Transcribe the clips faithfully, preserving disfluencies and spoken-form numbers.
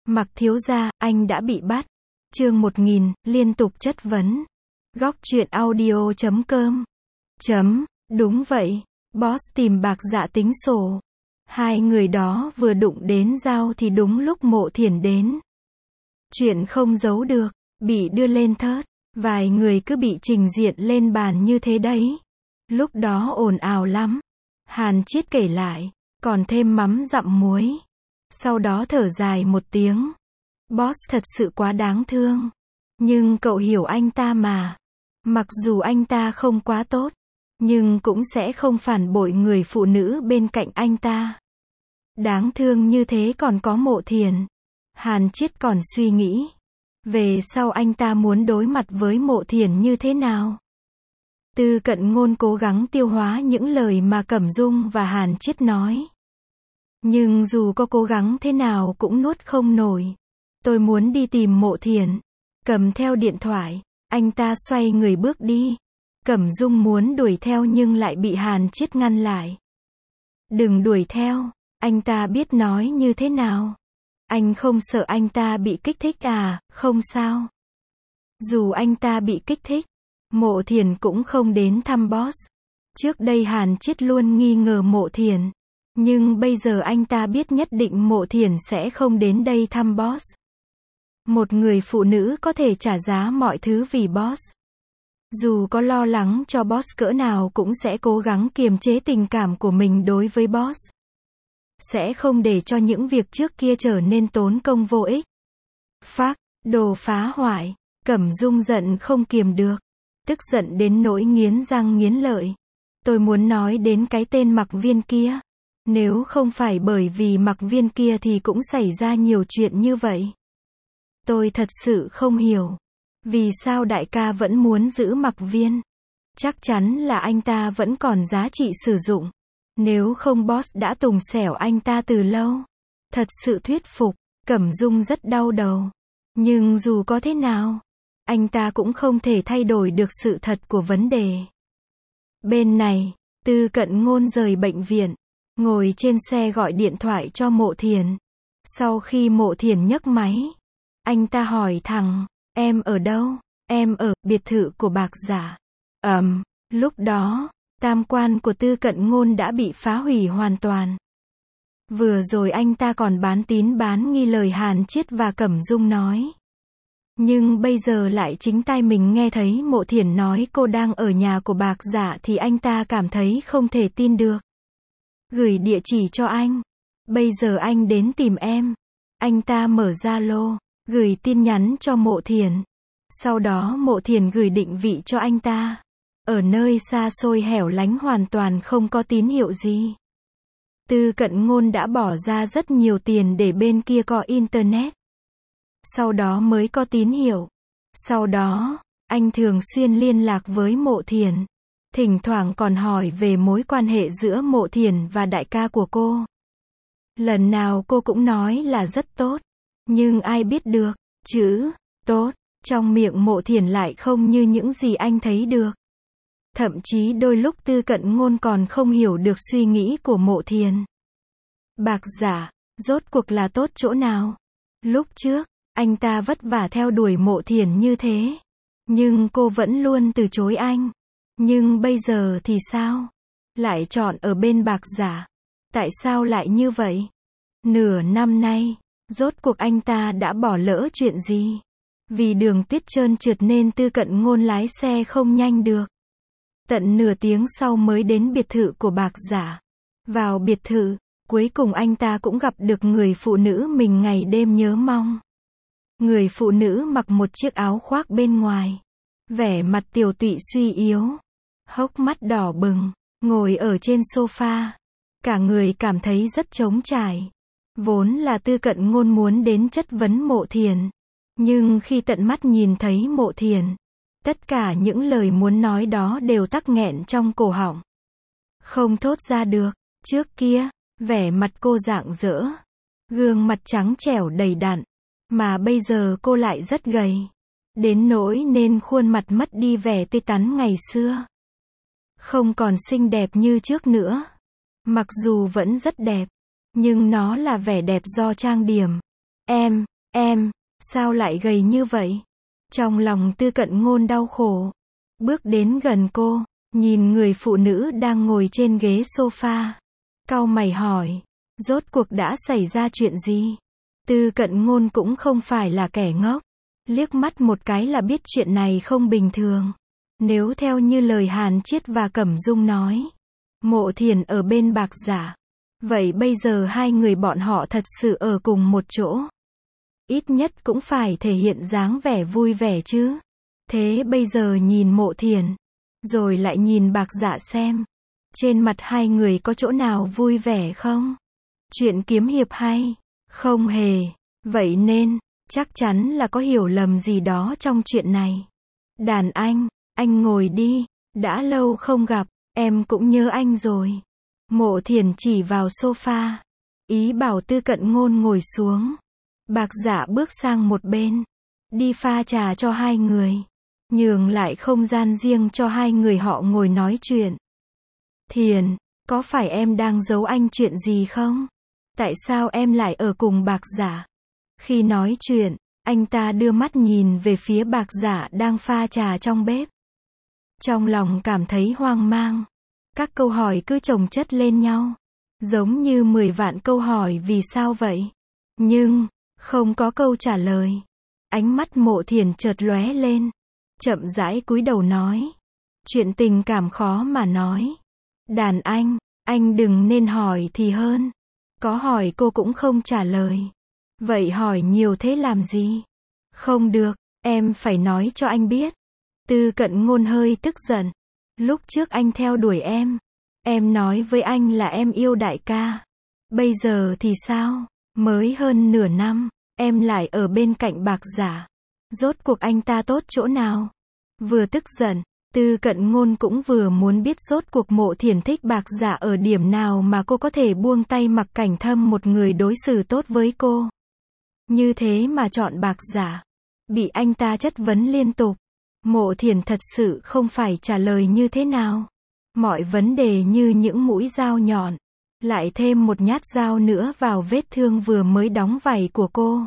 Mặc thiếu gia, anh đã bị bắt. Chương một nghìn, liên tục chất vấn. Góc truyện audio chấm com. Chấm, đúng vậy. Boss tìm Bạc Dạ tính sổ. Hai người đó vừa đụng đến dao thì đúng lúc Mộ Thiển đến. Chuyện không giấu được, bị đưa lên thớt. Vài người cứ bị trình diện lên bàn như thế đấy. Lúc đó ồn ào lắm. Hàn Chiết kể lại, còn thêm mắm dặm muối. Sau đó thở dài một tiếng. Boss thật sự quá đáng thương. Nhưng cậu hiểu anh ta mà. Mặc dù anh ta không quá tốt, nhưng cũng sẽ không phản bội người phụ nữ bên cạnh anh ta. Đáng thương như thế còn có Mộ Thiển. Hàn Chiết còn suy nghĩ, về sau anh ta muốn đối mặt với Mộ Thiển như thế nào. Tư Cận Ngôn cố gắng tiêu hóa những lời mà Cẩm Dung và Hàn Chiết nói. Nhưng dù có cố gắng thế nào cũng nuốt không nổi. Tôi muốn đi tìm Mộ Thiển. Cầm theo điện thoại, anh ta xoay người bước đi. Cẩm Dung muốn đuổi theo nhưng lại bị Hàn Chiết ngăn lại. Đừng đuổi theo, anh ta biết nói như thế nào. Anh không sợ anh ta bị kích thích à, không sao. Dù anh ta bị kích thích, Mộ Thiển cũng không đến thăm boss. Trước đây Hàn Chiết luôn nghi ngờ Mộ Thiển. Nhưng bây giờ anh ta biết nhất định Mộ Thiển sẽ không đến đây thăm boss. Một người phụ nữ có thể trả giá mọi thứ vì boss. Dù có lo lắng cho boss cỡ nào cũng sẽ cố gắng kiềm chế tình cảm của mình đối với boss. Sẽ không để cho những việc trước kia trở nên tốn công vô ích. Phác, đồ phá hoại. Cẩm Dung giận không kiềm được. Tức giận đến nỗi nghiến răng nghiến lợi. Tôi muốn nói đến cái tên Mặc Viên kia. Nếu không phải bởi vì Mặc Viên kia thì cũng xảy ra nhiều chuyện như vậy. Tôi thật sự không hiểu. Vì sao đại ca vẫn muốn giữ Mặc Viên? Chắc chắn là anh ta vẫn còn giá trị sử dụng. Nếu không boss đã tùng xẻo anh ta từ lâu. Thật sự thuyết phục. Cẩm Dung rất đau đầu. Nhưng dù có thế nào, anh ta cũng không thể thay đổi được sự thật của vấn đề. Bên này, Tư Cận Ngôn rời bệnh viện. Ngồi trên xe gọi điện thoại cho Mộ Thiển. Sau khi Mộ Thiển nhấc máy, anh ta hỏi thẳng, em ở đâu? Em ở biệt thự của Bạc Dạ. Ầm, um, lúc đó, tam quan của Tư Cận Ngôn đã bị phá hủy hoàn toàn. Vừa rồi anh ta còn bán tín bán nghi lời Hàn Chiết và Cẩm Dung nói. Nhưng bây giờ lại chính tai mình nghe thấy Mộ Thiển nói cô đang ở nhà của Bạc Dạ thì anh ta cảm thấy không thể tin được. Gửi địa chỉ cho anh. Bây giờ anh đến tìm em. Anh ta mở Zalo, gửi tin nhắn cho Mộ Thiển. Sau đó Mộ Thiển gửi định vị cho anh ta. Ở nơi xa xôi hẻo lánh hoàn toàn không có tín hiệu gì. Tư Cận Ngôn đã bỏ ra rất nhiều tiền để bên kia có internet. Sau đó mới có tín hiệu. Sau đó, anh thường xuyên liên lạc với Mộ Thiển. Thỉnh thoảng còn hỏi về mối quan hệ giữa Mộ Thiển và đại ca của cô. Lần nào cô cũng nói là rất tốt. Nhưng ai biết được, chữ tốt trong miệng Mộ Thiển lại không như những gì anh thấy được. Thậm chí đôi lúc Tư Cận Ngôn còn không hiểu được suy nghĩ của Mộ Thiển. Bạc Dạ, rốt cuộc là tốt chỗ nào? Lúc trước, anh ta vất vả theo đuổi Mộ Thiển như thế. Nhưng cô vẫn luôn từ chối anh. Nhưng bây giờ thì sao? Lại chọn ở bên Bạc Dạ. Tại sao lại như vậy? Nửa năm nay, rốt cuộc anh ta đã bỏ lỡ chuyện gì? Vì đường tuyết trơn trượt nên Tư Cận Ngôn lái xe không nhanh được. Tận nửa tiếng sau mới đến biệt thự của Bạc Dạ. Vào biệt thự, cuối cùng anh ta cũng gặp được người phụ nữ mình ngày đêm nhớ mong. Người phụ nữ mặc một chiếc áo khoác bên ngoài. Vẻ mặt tiều tụy suy yếu. Hốc mắt đỏ bừng. Ngồi ở trên sofa. Cả người cảm thấy rất trống trải. Vốn là Tư Cận Ngôn muốn đến chất vấn Mộ Thiển. Nhưng khi tận mắt nhìn thấy Mộ Thiển, tất cả những lời muốn nói đó đều tắc nghẹn trong cổ họng. Không thốt ra được. Trước kia, vẻ mặt cô rạng rỡ. Gương mặt trắng trẻo đầy đặn. Mà bây giờ cô lại rất gầy. Đến nỗi nên khuôn mặt mất đi vẻ tươi tắn ngày xưa. Không còn xinh đẹp như trước nữa. Mặc dù vẫn rất đẹp. Nhưng nó là vẻ đẹp do trang điểm. Em, Em, sao lại gầy như vậy? Trong lòng Tư Cận Ngôn đau khổ. Bước đến gần cô, nhìn người phụ nữ đang ngồi trên ghế sofa. Cau mày hỏi, rốt cuộc đã xảy ra chuyện gì? Tư Cận Ngôn cũng không phải là kẻ ngốc. Liếc mắt một cái là biết chuyện này không bình thường. Nếu theo như lời Hàn Chiết và Cẩm Dung nói, Mộ Thiền ở bên Bạc Giả, vậy bây giờ hai người bọn họ thật sự ở cùng một chỗ. Ít nhất cũng phải thể hiện dáng vẻ vui vẻ chứ. Thế bây giờ nhìn Mộ Thiền, rồi lại nhìn Bạc Dạ xem. Trên mặt hai người có chỗ nào vui vẻ không? Chuyện kiếm hiệp hay? Không hề. Vậy nên, chắc chắn là có hiểu lầm gì đó trong chuyện này. Đàn anh, anh ngồi đi. Đã lâu không gặp, em cũng nhớ anh rồi. Mộ Thiền chỉ vào sofa. Ý bảo Tư Cận Ngôn ngồi xuống. Bạc Dạ bước sang một bên. Đi pha trà cho hai người. Nhường lại không gian riêng cho hai người họ ngồi nói chuyện. Thiền, có phải em đang giấu anh chuyện gì không? Tại sao em lại ở cùng Bạc Giả? Khi nói chuyện, anh ta đưa mắt nhìn về phía Bạc Giả đang pha trà trong bếp. Trong lòng cảm thấy hoang mang. Các câu hỏi cứ chồng chất lên nhau. Giống như mười vạn câu hỏi vì sao vậy? Nhưng, không có câu trả lời. Ánh mắt Mộ Thiền chợt lóe lên. Chậm rãi cúi đầu nói. Chuyện tình cảm khó mà nói. Đàn anh, anh đừng nên hỏi thì hơn. Có hỏi cô cũng không trả lời. Vậy hỏi nhiều thế làm gì? Không được, em phải nói cho anh biết. Tư Cận Ngôn hơi tức giận. Lúc trước anh theo đuổi em. Em nói với anh là em yêu đại ca. Bây giờ thì sao? Mới hơn nửa năm, em lại ở bên cạnh Bạc Giả. Rốt cuộc anh ta tốt chỗ nào? Vừa tức giận, Tư Cận Ngôn cũng vừa muốn biết rốt cuộc Mộ Thiền thích Bạc Giả ở điểm nào mà cô có thể buông tay mặc Cảnh Thâm một người đối xử tốt với cô. Như thế mà chọn Bạc Giả. Bị anh ta chất vấn liên tục. Mộ Thiền thật sự không phải trả lời như thế nào. Mọi vấn đề như những mũi dao nhọn. Lại thêm một nhát dao nữa vào vết thương vừa mới đóng vảy của cô.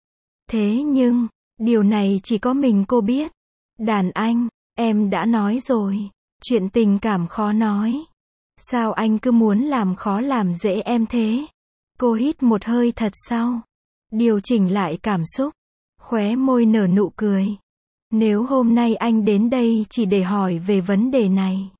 Thế nhưng, điều này chỉ có mình cô biết. Đàn anh, em đã nói rồi. Chuyện tình cảm khó nói. Sao anh cứ muốn làm khó làm dễ em thế? Cô hít một hơi thật sâu. Điều chỉnh lại cảm xúc. Khóe môi nở nụ cười. Nếu hôm nay anh đến đây chỉ để hỏi về vấn đề này.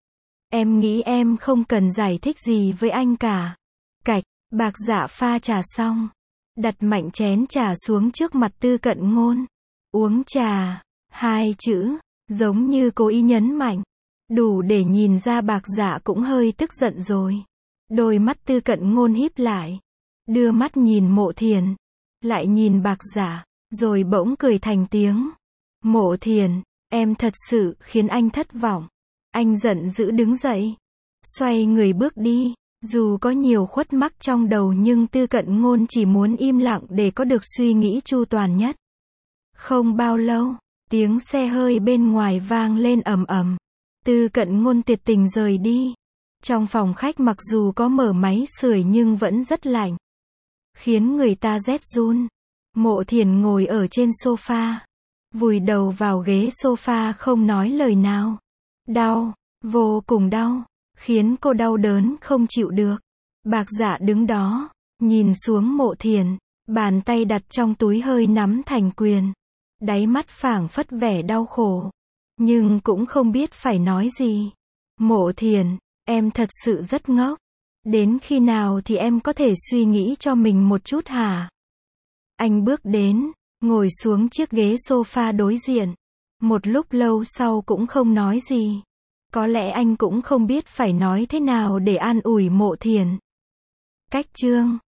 Em nghĩ em không cần giải thích gì với anh cả. Cạch, Bạc Dạ pha trà xong. Đặt mạnh chén trà xuống trước mặt Tư Cận Ngôn. Uống trà. Hai chữ. Giống như cố ý nhấn mạnh. Đủ để nhìn ra Bạc Dạ cũng hơi tức giận rồi. Đôi mắt Tư Cận Ngôn híp lại. Đưa mắt nhìn Mộ Thiền. Lại nhìn Bạc Dạ. Rồi bỗng cười thành tiếng. Mộ Thiền, em thật sự khiến anh thất vọng. Anh giận dữ đứng dậy. Xoay người bước đi. Dù có nhiều khuất mắc trong đầu nhưng Tư Cận Ngôn chỉ muốn im lặng để có được suy nghĩ chu toàn nhất. Không bao lâu, tiếng xe hơi bên ngoài vang lên ầm ầm. Tư Cận Ngôn tuyệt tình rời đi. Trong phòng khách mặc dù có mở máy sưởi nhưng vẫn rất lạnh. Khiến người ta rét run. Mộ Thiền ngồi ở trên sofa. Vùi đầu vào ghế sofa không nói lời nào. Đau, vô cùng đau. Khiến cô đau đớn không chịu được. Bạc Dạ đứng đó, nhìn xuống Mộ Thiền. Bàn tay đặt trong túi hơi nắm thành quyền. Đáy mắt phảng phất vẻ đau khổ. Nhưng cũng không biết phải nói gì. Mộ Thiền, em thật sự rất ngốc. Đến khi nào thì em có thể suy nghĩ cho mình một chút hả? Anh bước đến, ngồi xuống chiếc ghế sofa đối diện. Một lúc lâu sau cũng không nói gì. Có lẽ anh cũng không biết phải nói thế nào để an ủi Mộ Thiền. Cách chương